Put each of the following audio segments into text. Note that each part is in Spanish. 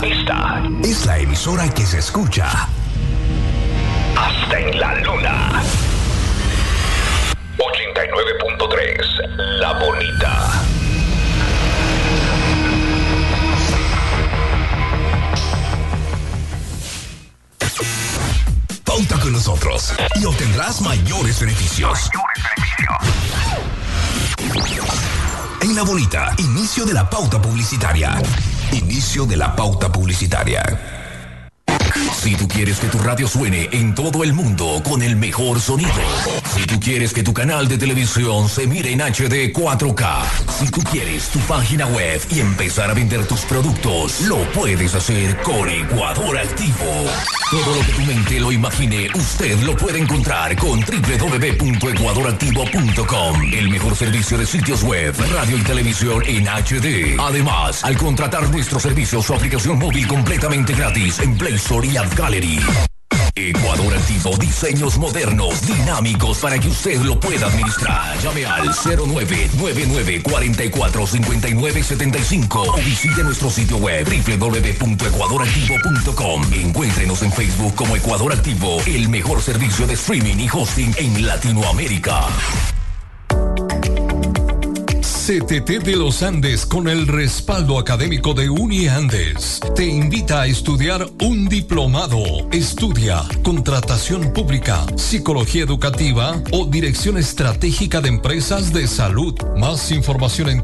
Esta es la emisora que se escucha hasta en la luna. 89.3, La Bonita. Pauta con nosotros y obtendrás mayores beneficios. En La Bonita, inicio de la pauta publicitaria. Inicio de la pauta publicitaria. Si tú quieres que tu radio suene en todo el mundo con el mejor sonido, si tú quieres que tu canal de televisión se mire en HD 4K, si tú quieres tu página web y empezar a vender tus productos, lo puedes hacer con Ecuador Activo. Todo lo que tu mente lo imagine, usted lo puede encontrar con www.ecuadoractivo.com. El mejor servicio de sitios web, radio y televisión en HD. Además, al contratar nuestro servicio, su aplicación móvil completamente gratis en Play Store y App Gallery. Ecuador Activo, diseños modernos, dinámicos para que usted lo pueda administrar. Llame al 0999-445975 o visite nuestro sitio web www.ecuadoractivo.com. Encuéntrenos en Facebook como Ecuador Activo, el mejor servicio de streaming y hosting en Latinoamérica. CTT de los Andes, con el respaldo académico de UniAndes, te invita a estudiar un diplomado. Estudia Contratación Pública, Psicología Educativa o Dirección Estratégica de Empresas de Salud. Más información en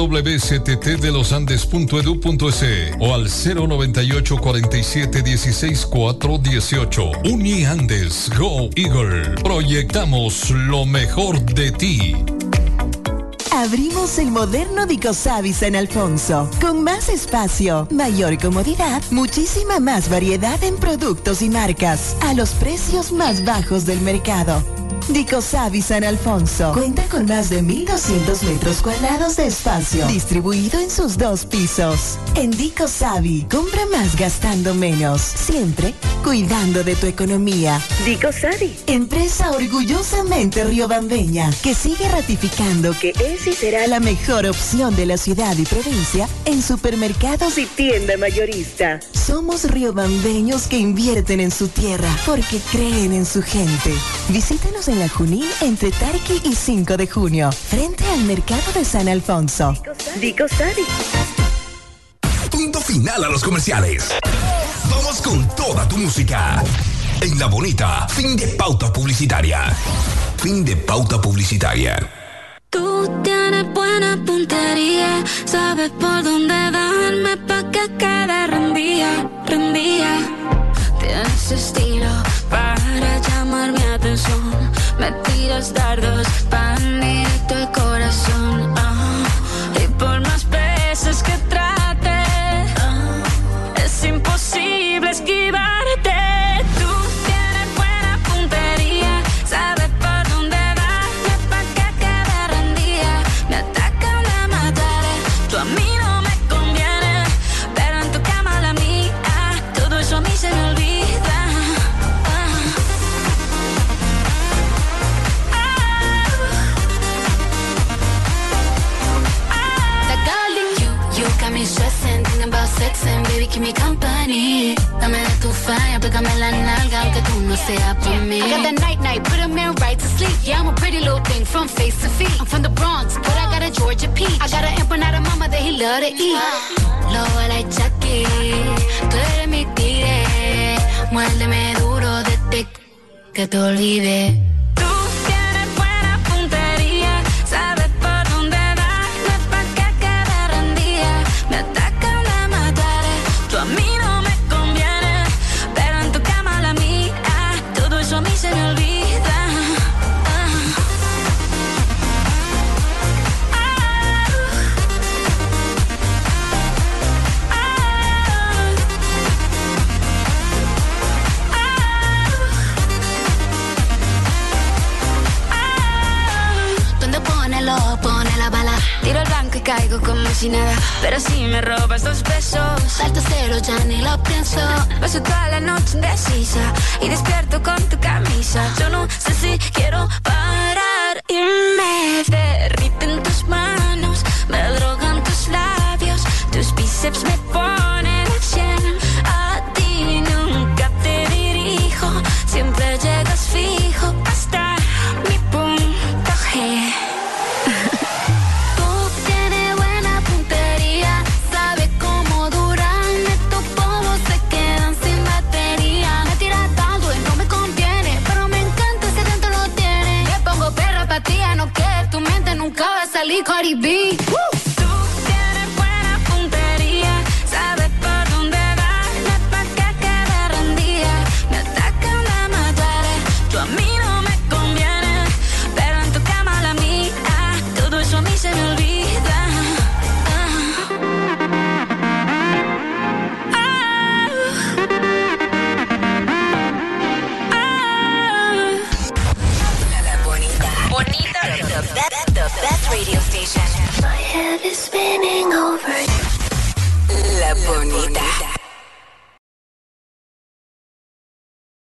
www.cttdelosandes.edu.es o al 098 47 16 418. UniAndes, Go Eagle. Proyectamos lo mejor de ti. Abrimos el moderno Dicosavi San Alfonso, con más espacio, mayor comodidad, muchísima más variedad en productos y marcas, a los precios más bajos del mercado. Dicosavi San Alfonso cuenta con más de 1,200 metros cuadrados de espacio, distribuido en sus 2 pisos. En Dicosavi, compra más gastando menos, siempre cuidando de tu economía. Dicosavi, empresa orgullosamente riobambeña, que sigue ratificando que es y será la mejor opción de la ciudad y provincia en supermercados y tienda mayorista. Somos riobambeños que invierten en su tierra porque creen en su gente. Visítanos en La Junín entre Tarqui y 5 de junio, frente al mercado de San Alfonso. Dicosavi. Punto final a los comerciales. Vamos con toda tu música. En La Bonita, fin de pauta publicitaria. Fin de pauta publicitaria. Tú tienes buena puntería, sabes por dónde darme pa' que quede rendida. Tienes estilo para llamar mi atención. Me tiras dardos pa' directo al corazón. Y por más veces que trate, es imposible esquivarte. Tú tienes buena puntería, sabes por dónde darme pa' que quede rendida. Me atacan, me mataré, tú a mí no me conviene, pero en tu cama la mía, todo eso a mí se me olvida. Stressing, thinking about sexing, baby, keep me company. Dame de tu falla, pégame la nalga, aunque tú no seas por mí. I got that night, put a man right to sleep. Yeah, I'm a pretty little thing from face to feet. I'm from the Bronx, but I got a Georgia peach. I got an empanada mama that he love to eat. Lobo like Chucky, tú eres mi tigre. Muérdeme duro desde que te olvide. Tú tienes buena puntería, sabes por dónde darme pa' que quede rendida. Me atacan, me mataré, tú a mí no me conviene, pero en tu cama la mía, todo eso a mí se me olvida. Pone la bala, tiro el blanco y caigo como si nada. Pero si me robas 2 pesos, salto cero, ya ni lo pienso. Paso toda la noche indecisa y despierto con tu camisa. Yo no sé si quiero parar y me derriten tus manos, me drogan.